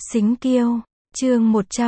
Xính Kiêu, chương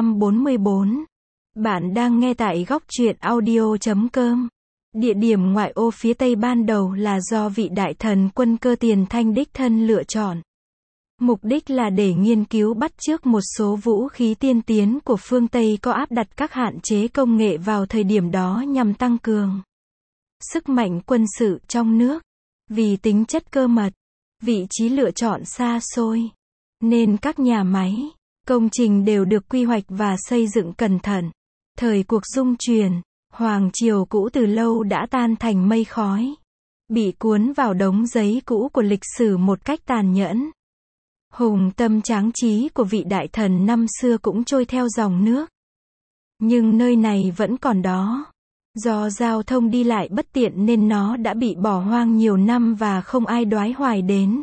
144. Bạn đang nghe tại góc truyện audio.com. Địa điểm ngoại ô phía Tây ban đầu là do vị đại thần Quân Cơ Tiền Thanh đích thân lựa chọn. Mục đích là để nghiên cứu bắt chước một số vũ khí tiên tiến của phương Tây có áp đặt các hạn chế công nghệ vào thời điểm đó nhằm tăng cường sức mạnh quân sự trong nước. Vì tính chất cơ mật, vị trí lựa chọn xa xôi, nên các nhà máy, công trình đều được quy hoạch và xây dựng cẩn thận. Thời cuộc dung chuyển, Hoàng Triều cũ từ lâu đã tan thành mây khói, bị cuốn vào đống giấy cũ của lịch sử một cách tàn nhẫn. Hùng tâm tráng trí của vị đại thần năm xưa cũng trôi theo dòng nước. Nhưng nơi này vẫn còn đó. Do giao thông đi lại bất tiện nên nó đã bị bỏ hoang nhiều năm và không ai đoái hoài đến.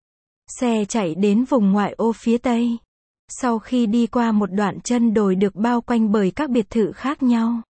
Xe chạy đến vùng ngoại ô phía Tây. Sau khi đi qua một đoạn chân đồi được bao quanh bởi các biệt thự khác nhau,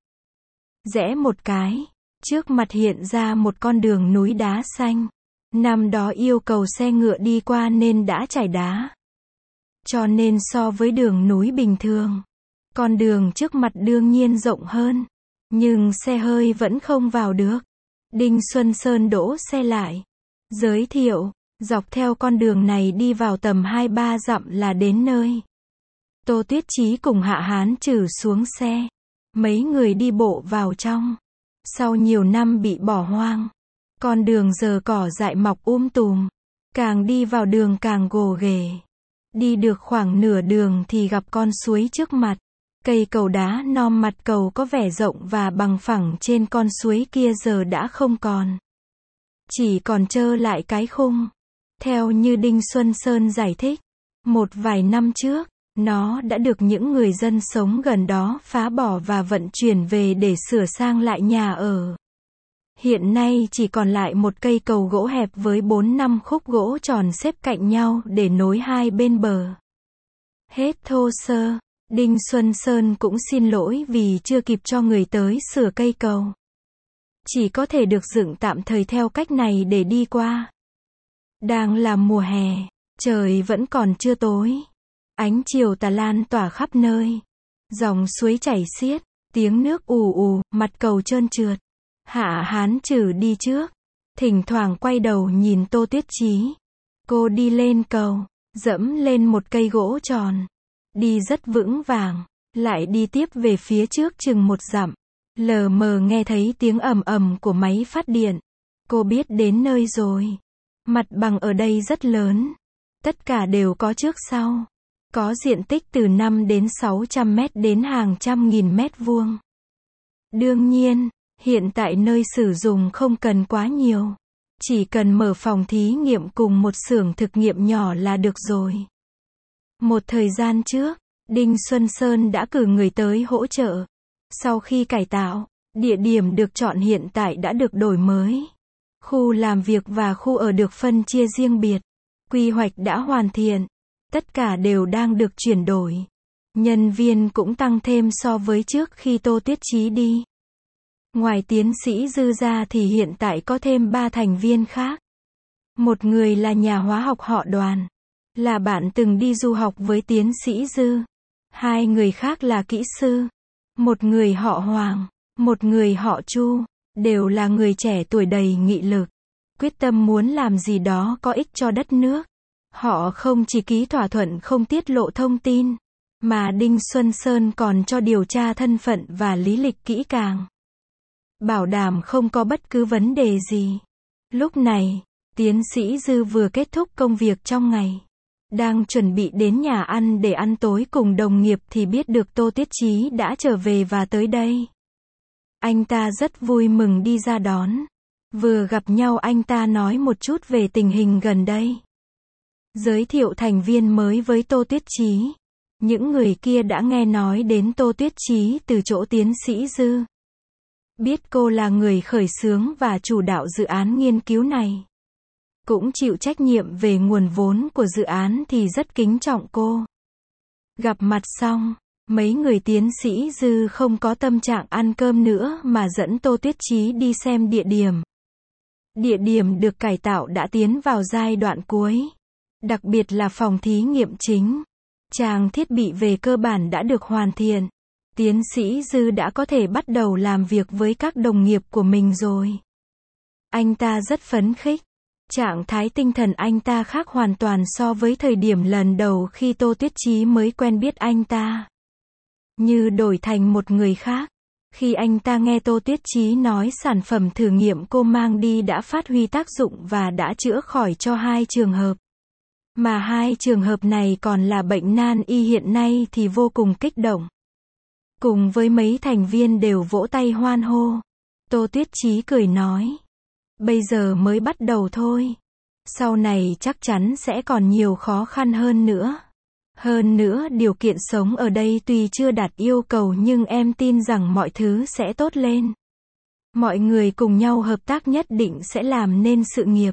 rẽ một cái, trước mặt hiện ra một con đường núi đá xanh. Năm đó yêu cầu xe ngựa đi qua nên đã trải đá. Cho nên so với đường núi bình thường, con đường trước mặt đương nhiên rộng hơn. Nhưng xe hơi vẫn không vào được. Đinh Xuân Sơn đỗ xe lại, giới thiệu, dọc theo con đường này đi vào tầm 2-3 dặm là đến nơi. Tô Tuyết Chí cùng Hạ Hán Trử xuống xe. Mấy người đi bộ vào trong. Sau nhiều năm bị bỏ hoang, con đường giờ cỏ dại mọc tùm. Càng đi vào đường càng gồ ghề. Đi được khoảng nửa đường thì gặp con suối trước mặt. Cây cầu đá non mặt cầu có vẻ rộng và bằng phẳng trên con suối kia giờ đã không còn. Chỉ còn trơ lại cái khung. Theo như Đinh Xuân Sơn giải thích, một vài năm trước, nó đã được những người dân sống gần đó phá bỏ và vận chuyển về để sửa sang lại nhà ở. Hiện nay chỉ còn lại một cây cầu gỗ hẹp với 4-5 khúc gỗ tròn xếp cạnh nhau để nối hai bên bờ. Hết thô sơ. Đinh Xuân Sơn cũng xin lỗi vì chưa kịp cho người tới sửa cây cầu. Chỉ có thể được dựng tạm thời theo cách này để đi qua. Đang là mùa hè, trời vẫn còn chưa tối. Ánh chiều tà lan tỏa khắp nơi. Dòng suối chảy xiết, tiếng nước ù ù, mặt cầu trơn trượt. Hạ Hán Trử đi trước, thỉnh thoảng quay đầu nhìn Tô Tuyết Chí. Cô đi lên cầu, dẫm lên một cây gỗ tròn. Đi rất vững vàng, lại đi tiếp về phía trước chừng 1 dặm. Lờ mờ nghe thấy tiếng ầm ầm của máy phát điện. Cô biết đến nơi rồi. Mặt bằng ở đây rất lớn. Tất cả đều có trước sau. Có diện tích từ 5 đến 600 mét đến hàng trăm nghìn mét vuông. Đương nhiên, hiện tại nơi sử dụng không cần quá nhiều. Chỉ cần mở phòng thí nghiệm cùng một xưởng thực nghiệm nhỏ là được rồi. Một thời gian trước, Đinh Xuân Sơn đã cử người tới hỗ trợ. Sau khi cải tạo, địa điểm được chọn hiện tại đã được đổi mới. Khu làm việc và khu ở được phân chia riêng biệt. Quy hoạch đã hoàn thiện. Tất cả đều đang được chuyển đổi. Nhân viên cũng tăng thêm so với trước khi Tô Tuyết Chí đi. Ngoài tiến sĩ Dư ra thì hiện tại có thêm 3 thành viên khác. Một người là nhà hóa học họ Đoàn, là bạn từng đi du học với tiến sĩ Dư. 2 người khác là kỹ sư. Một người họ Hoàng, một người họ Chu, đều là người trẻ tuổi đầy nghị lực, quyết tâm muốn làm gì đó có ích cho đất nước. Họ không chỉ ký thỏa thuận không tiết lộ thông tin, mà Đinh Xuân Sơn còn cho điều tra thân phận và lý lịch kỹ càng. Bảo đảm không có bất cứ vấn đề gì. Lúc này, tiến sĩ Dư vừa kết thúc công việc trong ngày. Đang chuẩn bị đến nhà ăn để ăn tối cùng đồng nghiệp thì biết được Tô Tuyết Chí đã trở về và tới đây. Anh ta rất vui mừng đi ra đón. Vừa gặp nhau anh ta nói một chút về tình hình gần đây. Giới thiệu thành viên mới với Tô Tuyết Chí. Những người kia đã nghe nói đến Tô Tuyết Chí từ chỗ tiến sĩ Dư. Biết cô là người khởi xướng và chủ đạo dự án nghiên cứu này. Cũng chịu trách nhiệm về nguồn vốn của dự án thì rất kính trọng cô. Gặp mặt xong, mấy người tiến sĩ Dư không có tâm trạng ăn cơm nữa mà dẫn Tô Tuyết Chí đi xem địa điểm. Địa điểm được cải tạo đã tiến vào giai đoạn cuối. Đặc biệt là phòng thí nghiệm chính. Trang thiết bị về cơ bản đã được hoàn thiện. Tiến sĩ Dư đã có thể bắt đầu làm việc với các đồng nghiệp của mình rồi. Anh ta rất phấn khích. Trạng thái tinh thần anh ta khác hoàn toàn so với thời điểm lần đầu khi Tô Tuyết Chí mới quen biết anh ta. Như đổi thành một người khác. Khi anh ta nghe Tô Tuyết Chí nói sản phẩm thử nghiệm cô mang đi đã phát huy tác dụng và đã chữa khỏi cho 2 trường hợp. Mà 2 trường hợp này còn là bệnh nan y hiện nay thì vô cùng kích động. Cùng với mấy thành viên đều vỗ tay hoan hô. Tô Tuyết Chí cười nói. Bây giờ mới bắt đầu thôi. Sau này chắc chắn sẽ còn nhiều khó khăn hơn nữa. Hơn nữa điều kiện sống ở đây tuy chưa đạt yêu cầu nhưng em tin rằng mọi thứ sẽ tốt lên. Mọi người cùng nhau hợp tác nhất định sẽ làm nên sự nghiệp.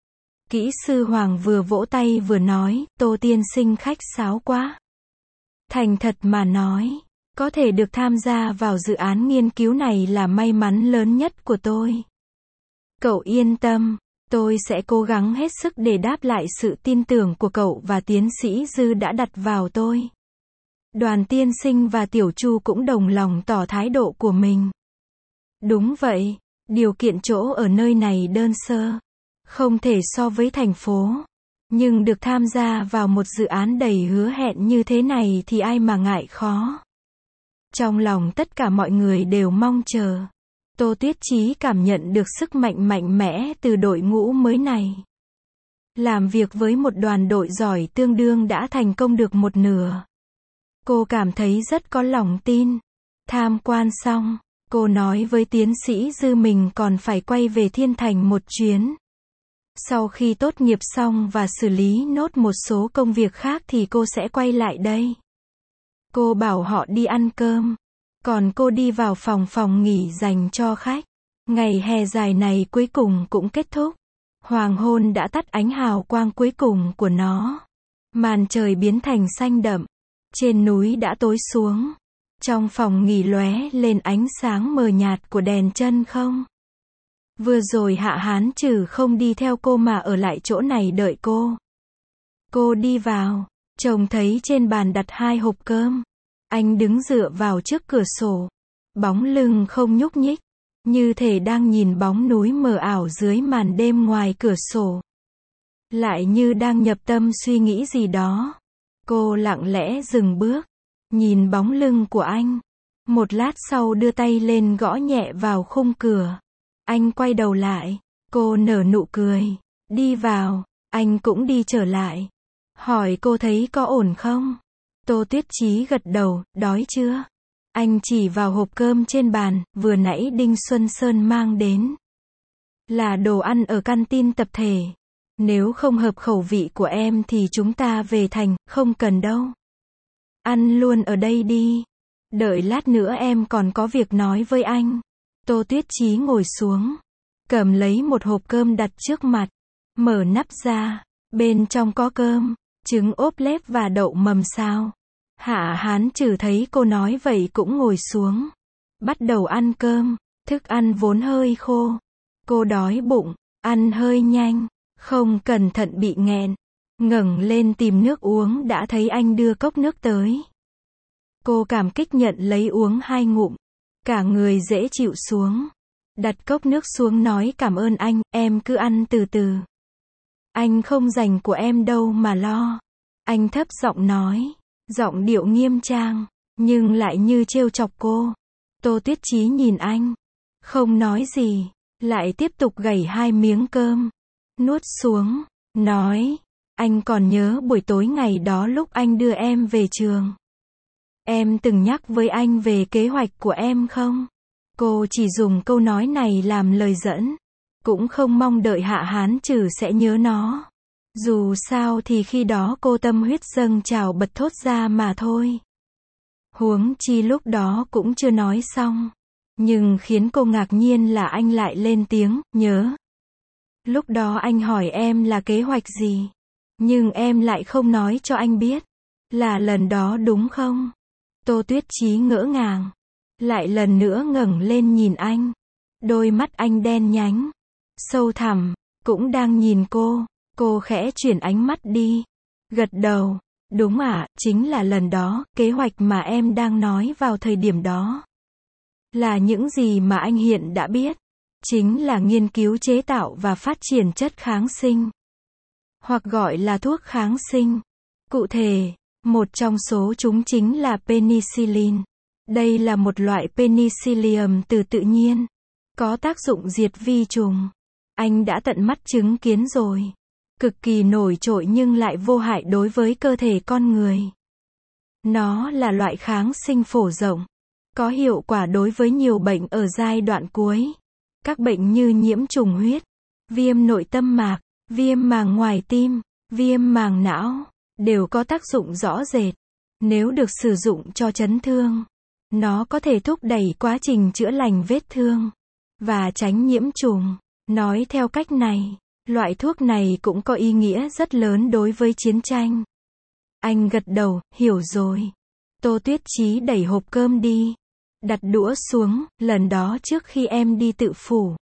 Kỹ sư Hoàng vừa vỗ tay vừa nói, Tô tiên sinh khách sáo quá. Thành thật mà nói, có thể được tham gia vào dự án nghiên cứu này là may mắn lớn nhất của tôi. Cậu yên tâm, tôi sẽ cố gắng hết sức để đáp lại sự tin tưởng của cậu và tiến sĩ Dư đã đặt vào tôi. Đoàn tiên sinh và Tiểu Chu cũng đồng lòng tỏ thái độ của mình. Đúng vậy, điều kiện chỗ ở nơi này đơn sơ, không thể so với thành phố. Nhưng được tham gia vào một dự án đầy hứa hẹn như thế này thì ai mà ngại khó. Trong lòng tất cả mọi người đều mong chờ. Tô Tuyết Chí cảm nhận được sức mạnh mạnh mẽ từ đội ngũ mới này. Làm việc với một đoàn đội giỏi tương đương đã thành công được một nửa. Cô cảm thấy rất có lòng tin. Tham quan xong, cô nói với tiến sĩ Dư mình còn phải quay về Thiên Thành một chuyến. Sau khi tốt nghiệp xong và xử lý nốt một số công việc khác thì cô sẽ quay lại đây. Cô bảo họ đi ăn cơm. Còn cô đi vào phòng nghỉ dành cho khách. Ngày hè dài này cuối cùng cũng kết thúc. Hoàng hôn đã tắt ánh hào quang cuối cùng của nó. Màn trời biến thành xanh đậm. Trên núi đã tối xuống. Trong phòng nghỉ lóe lên ánh sáng mờ nhạt của đèn chân không. Vừa rồi Hạ Hán Trừ không đi theo cô mà ở lại chỗ này đợi cô. Cô đi vào, trông thấy trên bàn đặt 2 hộp cơm. Anh đứng dựa vào trước cửa sổ. Bóng lưng không nhúc nhích. Như thể đang nhìn bóng núi mờ ảo dưới màn đêm ngoài cửa sổ. Lại như đang nhập tâm suy nghĩ gì đó. Cô lặng lẽ dừng bước. Nhìn bóng lưng của anh. Một lát sau đưa tay lên gõ nhẹ vào khung cửa. Anh quay đầu lại. Cô nở nụ cười. Đi vào. Anh cũng đi trở lại. Hỏi cô thấy có ổn không? Tô Tuyết Chí gật đầu, đói chưa? Anh chỉ vào hộp cơm trên bàn, vừa nãy Đinh Xuân Sơn mang đến. Là đồ ăn ở canteen tập thể. Nếu không hợp khẩu vị của em thì chúng ta về thành, không cần đâu. Ăn luôn ở đây đi. Đợi lát nữa em còn có việc nói với anh. Tô Tuyết Chí ngồi xuống. Cầm lấy một hộp cơm đặt trước mặt. Mở nắp ra. Bên trong có cơm, trứng ốp lép và đậu mầm xào. Hạ Hán Trừ thấy cô nói vậy cũng ngồi xuống. Bắt đầu ăn cơm. Thức ăn vốn hơi khô. Cô đói bụng. Ăn hơi nhanh. Không cẩn thận bị nghẹn. Ngẩng lên tìm nước uống đã thấy anh đưa cốc nước tới. Cô cảm kích nhận lấy uống 2 ngụm. Cả người dễ chịu xuống. Đặt cốc nước xuống nói cảm ơn anh, em cứ ăn từ từ. Anh không dành của em đâu mà lo. Anh thấp giọng nói. Giọng điệu nghiêm trang, nhưng lại như trêu chọc cô. Tô Tuyết Chí nhìn anh. Không nói gì. Lại tiếp tục gảy 2 miếng cơm. Nuốt xuống. Nói. Anh còn nhớ buổi tối ngày đó lúc anh đưa em về trường. Em từng nhắc với anh về kế hoạch của em không? Cô chỉ dùng câu nói này làm lời dẫn. Cũng không mong đợi Hạ Hán Trừ sẽ nhớ nó. Dù sao thì khi đó cô tâm huyết dâng trào bật thốt ra mà thôi. Huống chi lúc đó cũng chưa nói xong. Nhưng khiến cô ngạc nhiên là anh lại lên tiếng, nhớ. Lúc đó anh hỏi em là kế hoạch gì. Nhưng em lại không nói cho anh biết. Là lần đó đúng không? Tô Tuyết Chí ngỡ ngàng. Lại lần nữa ngẩng lên nhìn anh. Đôi mắt anh đen nhánh. Sâu thẳm. Cũng đang nhìn cô. Cô khẽ chuyển ánh mắt đi. Gật đầu. Đúng ạ, chính là lần đó, kế hoạch mà em đang nói vào thời điểm đó. Là những gì mà anh hiện đã biết. Chính là nghiên cứu chế tạo và phát triển chất kháng sinh. Hoặc gọi là thuốc kháng sinh. Cụ thể, một trong số chúng chính là penicillin. Đây là một loại penicillium từ tự nhiên. Có tác dụng diệt vi trùng. Anh đã tận mắt chứng kiến rồi. Cực kỳ nổi trội nhưng lại vô hại đối với cơ thể con người. Nó là loại kháng sinh phổ rộng. Có hiệu quả đối với nhiều bệnh ở giai đoạn cuối. Các bệnh như nhiễm trùng huyết, viêm nội tâm mạc, viêm màng ngoài tim, viêm màng não, đều có tác dụng rõ rệt. Nếu được sử dụng cho chấn thương, nó có thể thúc đẩy quá trình chữa lành vết thương và tránh nhiễm trùng. Nói theo cách này, loại thuốc này cũng có ý nghĩa rất lớn đối với chiến tranh. Anh gật đầu, hiểu rồi. Tô Tuyết Chí đẩy hộp cơm đi. Đặt đũa xuống, lần đó trước khi em đi tự phủ.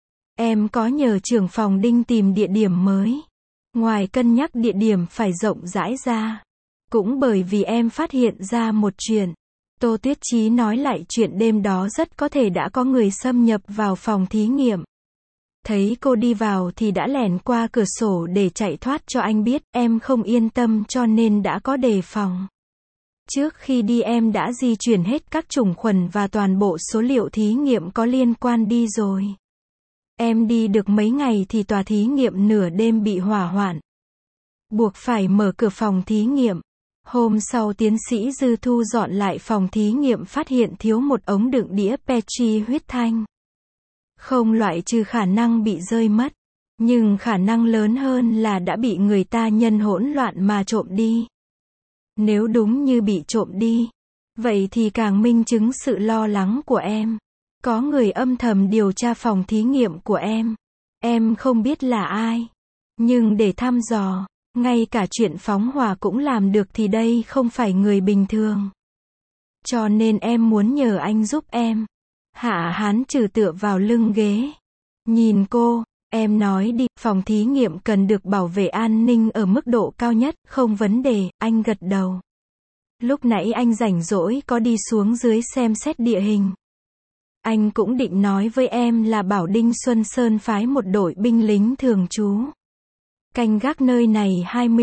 Em có nhờ trưởng phòng Đinh tìm địa điểm mới. Ngoài cân nhắc địa điểm phải rộng rãi ra. Cũng bởi vì em phát hiện ra một chuyện. Tô Tuyết Chí nói lại chuyện đêm đó rất có thể đã có người xâm nhập vào phòng thí nghiệm. Thấy cô đi vào thì đã lẻn qua cửa sổ để chạy thoát cho anh biết, em không yên tâm cho nên đã có đề phòng. Trước khi đi em đã di chuyển hết các chủng khuẩn và toàn bộ số liệu thí nghiệm có liên quan đi rồi. Em đi được mấy ngày thì tòa thí nghiệm nửa đêm bị hỏa hoạn. Buộc phải mở cửa phòng thí nghiệm. Hôm sau tiến sĩ Dư thu dọn lại phòng thí nghiệm phát hiện thiếu một ống đựng đĩa Petri huyết thanh. Không loại trừ khả năng bị rơi mất. Nhưng khả năng lớn hơn là đã bị người ta nhân hỗn loạn mà trộm đi. Nếu đúng như bị trộm đi, vậy thì càng minh chứng sự lo lắng của em. Có người âm thầm điều tra phòng thí nghiệm của em. Em không biết là ai. Nhưng để thăm dò, ngay cả chuyện phóng hỏa cũng làm được thì đây không phải người bình thường. Cho nên em muốn nhờ anh giúp em. Hạ Hán Trừ tựa vào lưng ghế. Nhìn cô, em nói đi, phòng thí nghiệm cần được bảo vệ an ninh ở mức độ cao nhất, không vấn đề, anh gật đầu. Lúc nãy anh rảnh rỗi có đi xuống dưới xem xét địa hình. Anh cũng định nói với em là bảo Đinh Xuân Sơn phái một đội binh lính thường trú. Canh gác nơi này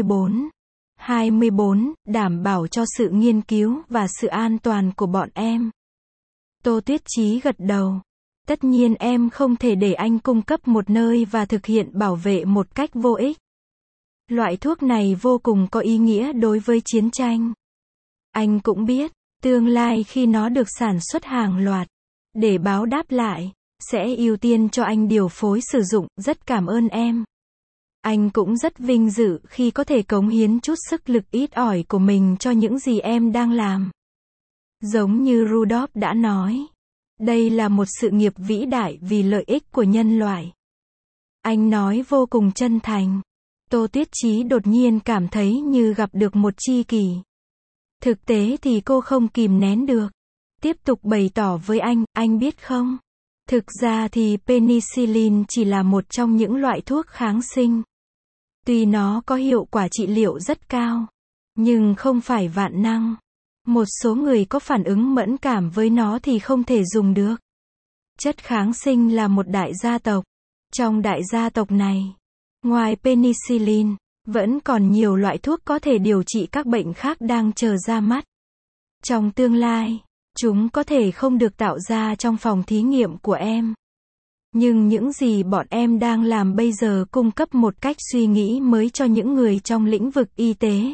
24, đảm bảo cho sự nghiên cứu và sự an toàn của bọn em. Tô Tuyết Chí gật đầu. Tất nhiên em không thể để anh cung cấp một nơi và thực hiện bảo vệ một cách vô ích. Loại thuốc này vô cùng có ý nghĩa đối với chiến tranh. Anh cũng biết, tương lai khi nó được sản xuất hàng loạt, để báo đáp lại, sẽ ưu tiên cho anh điều phối sử dụng, rất cảm ơn em. Anh cũng rất vinh dự khi có thể cống hiến chút sức lực ít ỏi của mình cho những gì em đang làm. Giống như Rudolph đã nói, đây là một sự nghiệp vĩ đại vì lợi ích của nhân loại. Anh nói vô cùng chân thành. Tô Tuyết Chí đột nhiên cảm thấy như gặp được một tri kỷ. Thực tế thì cô không kìm nén được. Tiếp tục bày tỏ với anh biết không? Thực ra thì penicillin chỉ là một trong những loại thuốc kháng sinh. Tuy nó có hiệu quả trị liệu rất cao, nhưng không phải vạn năng. Một số người có phản ứng mẫn cảm với nó thì không thể dùng được. Chất kháng sinh là một đại gia tộc. Trong đại gia tộc này, ngoài penicillin, vẫn còn nhiều loại thuốc có thể điều trị các bệnh khác đang chờ ra mắt. Trong tương lai, chúng có thể không được tạo ra trong phòng thí nghiệm của em. Nhưng những gì bọn em đang làm bây giờ cung cấp một cách suy nghĩ mới cho những người trong lĩnh vực y tế.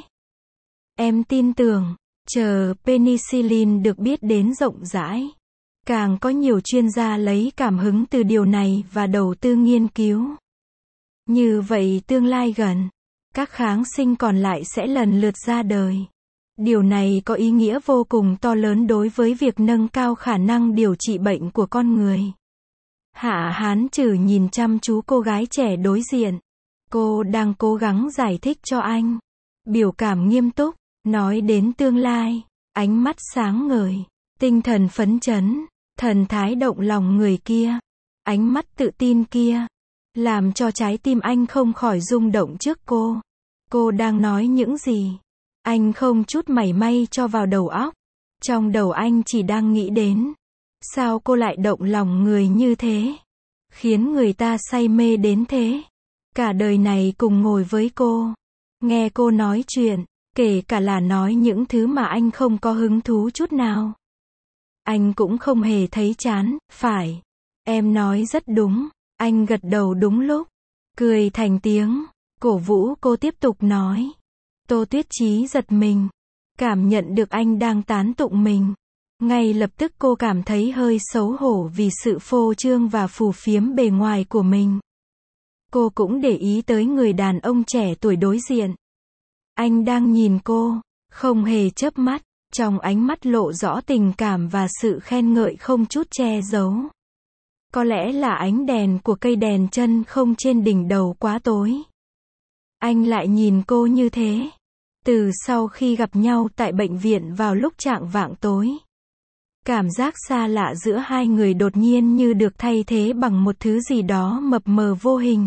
Em tin tưởng, chờ penicillin được biết đến rộng rãi, càng có nhiều chuyên gia lấy cảm hứng từ điều này và đầu tư nghiên cứu. Như vậy tương lai gần, các kháng sinh còn lại sẽ lần lượt ra đời. Điều này có ý nghĩa vô cùng to lớn đối với việc nâng cao khả năng điều trị bệnh của con người. Hạ Hán Trừ nhìn chăm chú cô gái trẻ đối diện. Cô đang cố gắng giải thích cho anh. Biểu cảm nghiêm túc, nói đến tương lai, ánh mắt sáng ngời, tinh thần phấn chấn, thần thái động lòng người kia, ánh mắt tự tin kia, làm cho trái tim anh không khỏi rung động trước cô. Cô đang nói những gì? Anh không chút mảy may cho vào đầu óc. Trong đầu anh chỉ đang nghĩ đến, sao cô lại động lòng người như thế? Khiến người ta say mê đến thế. Cả đời này cùng ngồi với cô, nghe cô nói chuyện, kể cả là nói những thứ mà anh không có hứng thú chút nào. Anh cũng không hề thấy chán, phải. Em nói rất đúng. Anh gật đầu đúng lúc, cười thành tiếng, cổ vũ cô tiếp tục nói. Tô Tuyết Chí giật mình, cảm nhận được anh đang tán tụng mình. Ngay lập tức cô cảm thấy hơi xấu hổ vì sự phô trương và phù phiếm bề ngoài của mình. Cô cũng để ý tới người đàn ông trẻ tuổi đối diện. Anh đang nhìn cô, không hề chớp mắt, trong ánh mắt lộ rõ tình cảm và sự khen ngợi không chút che giấu. Có lẽ là ánh đèn của cây đèn chân không trên đỉnh đầu quá tối. Anh lại nhìn cô như thế. Từ sau khi gặp nhau tại bệnh viện vào lúc chạng vạng tối. Cảm giác xa lạ giữa hai người đột nhiên như được thay thế bằng một thứ gì đó mập mờ vô hình.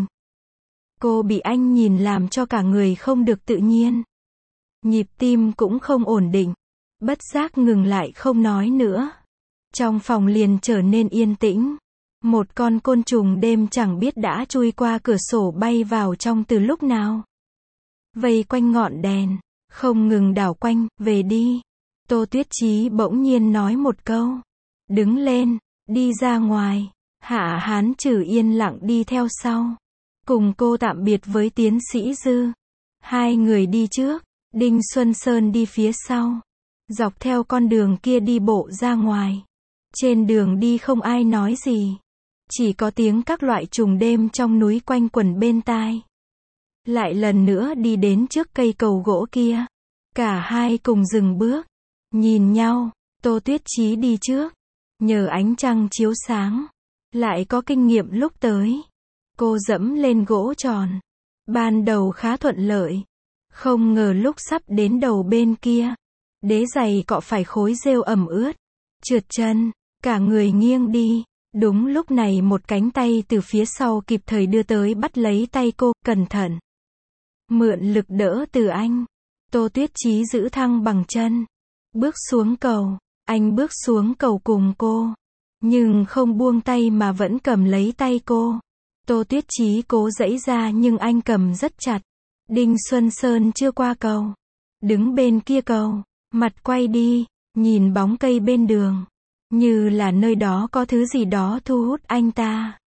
Cô bị anh nhìn làm cho cả người không được tự nhiên. Nhịp tim cũng không ổn định. Bất giác ngừng lại không nói nữa. Trong phòng liền trở nên yên tĩnh. Một con côn trùng đêm chẳng biết đã chui qua cửa sổ bay vào trong từ lúc nào. Vây quanh ngọn đèn, không ngừng đảo quanh, về đi. Tô Tuyết Chí bỗng nhiên nói một câu. Đứng lên, đi ra ngoài. Hạ Hán Trừ yên lặng đi theo sau. Cùng cô tạm biệt với tiến sĩ Dư. Hai người đi trước, Đinh Xuân Sơn đi phía sau. Dọc theo con đường kia đi bộ ra ngoài. Trên đường đi không ai nói gì. Chỉ có tiếng các loại trùng đêm trong núi quanh quẩn bên tai. Lại lần nữa đi đến trước cây cầu gỗ kia. Cả hai cùng dừng bước. Nhìn nhau, Tô Tuyết Chí đi trước. Nhờ ánh trăng chiếu sáng. Lại có kinh nghiệm lúc tới. Cô dẫm lên gỗ tròn. Ban đầu khá thuận lợi. Không ngờ lúc sắp đến đầu bên kia. Đế giày cọ phải khối rêu ẩm ướt. Trượt chân, cả người nghiêng đi. Đúng lúc này một cánh tay từ phía sau kịp thời đưa tới bắt lấy tay cô, cẩn thận. Mượn lực đỡ từ anh. Tô Tuyết Chí giữ thăng bằng chân. Bước xuống cầu. Anh bước xuống cầu cùng cô. Nhưng không buông tay mà vẫn cầm lấy tay cô. Tô Tuyết Chí cố giãy ra nhưng anh cầm rất chặt. Đinh Xuân Sơn chưa qua cầu. Đứng bên kia cầu. Mặt quay đi. Nhìn bóng cây bên đường. Như là nơi đó có thứ gì đó thu hút anh ta.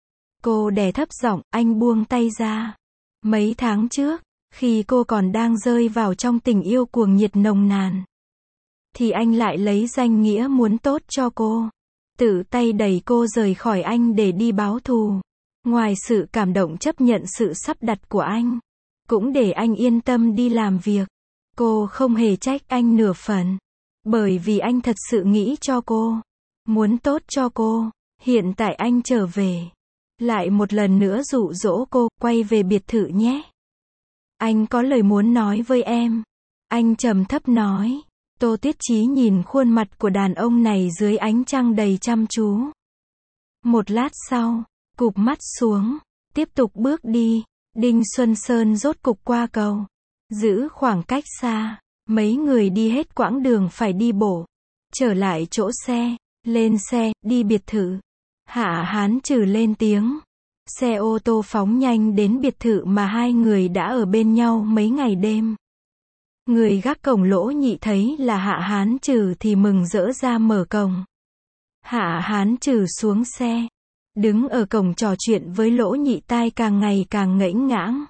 Cô đè thấp giọng, anh buông tay ra. Mấy tháng trước, khi cô còn đang rơi vào trong tình yêu cuồng nhiệt nồng nàn, thì anh lại lấy danh nghĩa muốn tốt cho cô. Tự tay đẩy cô rời khỏi anh để đi báo thù. Ngoài sự cảm động chấp nhận sự sắp đặt của anh, cũng để anh yên tâm đi làm việc. Cô không hề trách anh nửa phần. Bởi vì anh thật sự nghĩ cho cô. Muốn tốt cho cô. Hiện tại anh trở về. Lại một lần nữa dụ dỗ cô, quay về biệt thự nhé. Anh có lời muốn nói với em. Anh trầm thấp nói. Tô Tuyết Chí nhìn khuôn mặt của đàn ông này dưới ánh trăng đầy chăm chú. Một lát sau, cụp mắt xuống, tiếp tục bước đi. Đinh Xuân Sơn rốt cục qua cầu. Giữ khoảng cách xa. Mấy người đi hết quãng đường phải đi bộ. Trở lại chỗ xe. Lên xe, đi biệt thự. Hạ Hán Trừ lên tiếng. Xe ô tô phóng nhanh đến biệt thự mà hai người đã ở bên nhau mấy ngày đêm. Người gác cổng Lỗ Nhị thấy là Hạ Hán Trừ thì mừng rỡ ra mở cổng. Hạ Hán Trừ xuống xe. Đứng ở cổng trò chuyện với Lỗ Nhị, tai càng ngày càng ngẫnh ngãng.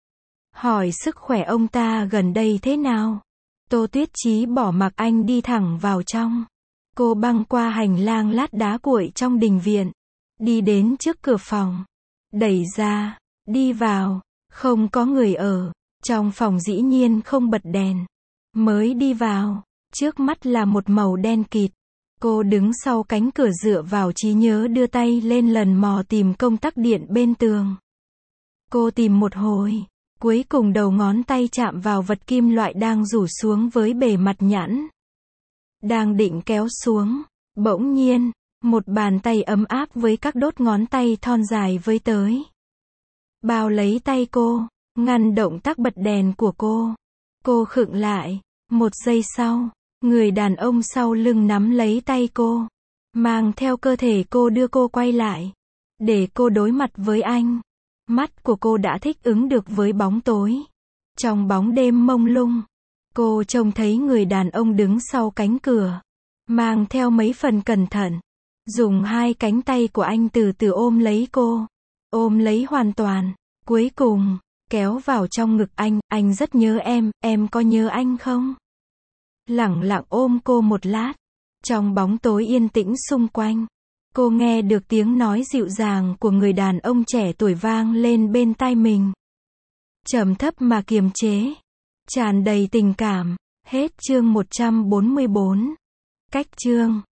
Hỏi sức khỏe ông ta gần đây thế nào. Tô Tuyết Chí bỏ mặc anh đi thẳng vào trong. Cô băng qua hành lang lát đá cuội trong đình viện. Đi đến trước cửa phòng. Đẩy ra. Đi vào. Không có người ở. Trong phòng dĩ nhiên không bật đèn. Mới đi vào. Trước mắt là một màu đen kịt. Cô đứng sau cánh cửa dựa vào trí nhớ đưa tay lên lần mò tìm công tắc điện bên tường. Cô tìm một hồi. Cuối cùng đầu ngón tay chạm vào vật kim loại đang rủ xuống với bề mặt nhẵn. Đang định kéo xuống. Bỗng nhiên, một bàn tay ấm áp với các đốt ngón tay thon dài với tới. Bao lấy tay cô, ngăn động tác bật đèn của cô. Cô khựng lại. Một giây sau, người đàn ông sau lưng nắm lấy tay cô, mang theo cơ thể cô đưa cô quay lại, để cô đối mặt với anh. Mắt của cô đã thích ứng được với bóng tối. Trong bóng đêm mông lung, cô trông thấy người đàn ông đứng sau cánh cửa, mang theo mấy phần cẩn thận, dùng hai cánh tay của anh từ từ ôm lấy cô, ôm lấy hoàn toàn, cuối cùng kéo vào trong ngực anh rất nhớ em có nhớ anh không? Lẳng lặng ôm cô một lát, trong bóng tối yên tĩnh xung quanh, cô nghe được tiếng nói dịu dàng của người đàn ông trẻ tuổi vang lên bên tai mình. Trầm thấp mà kiềm chế, tràn đầy tình cảm. Hết chương 144. Cách chương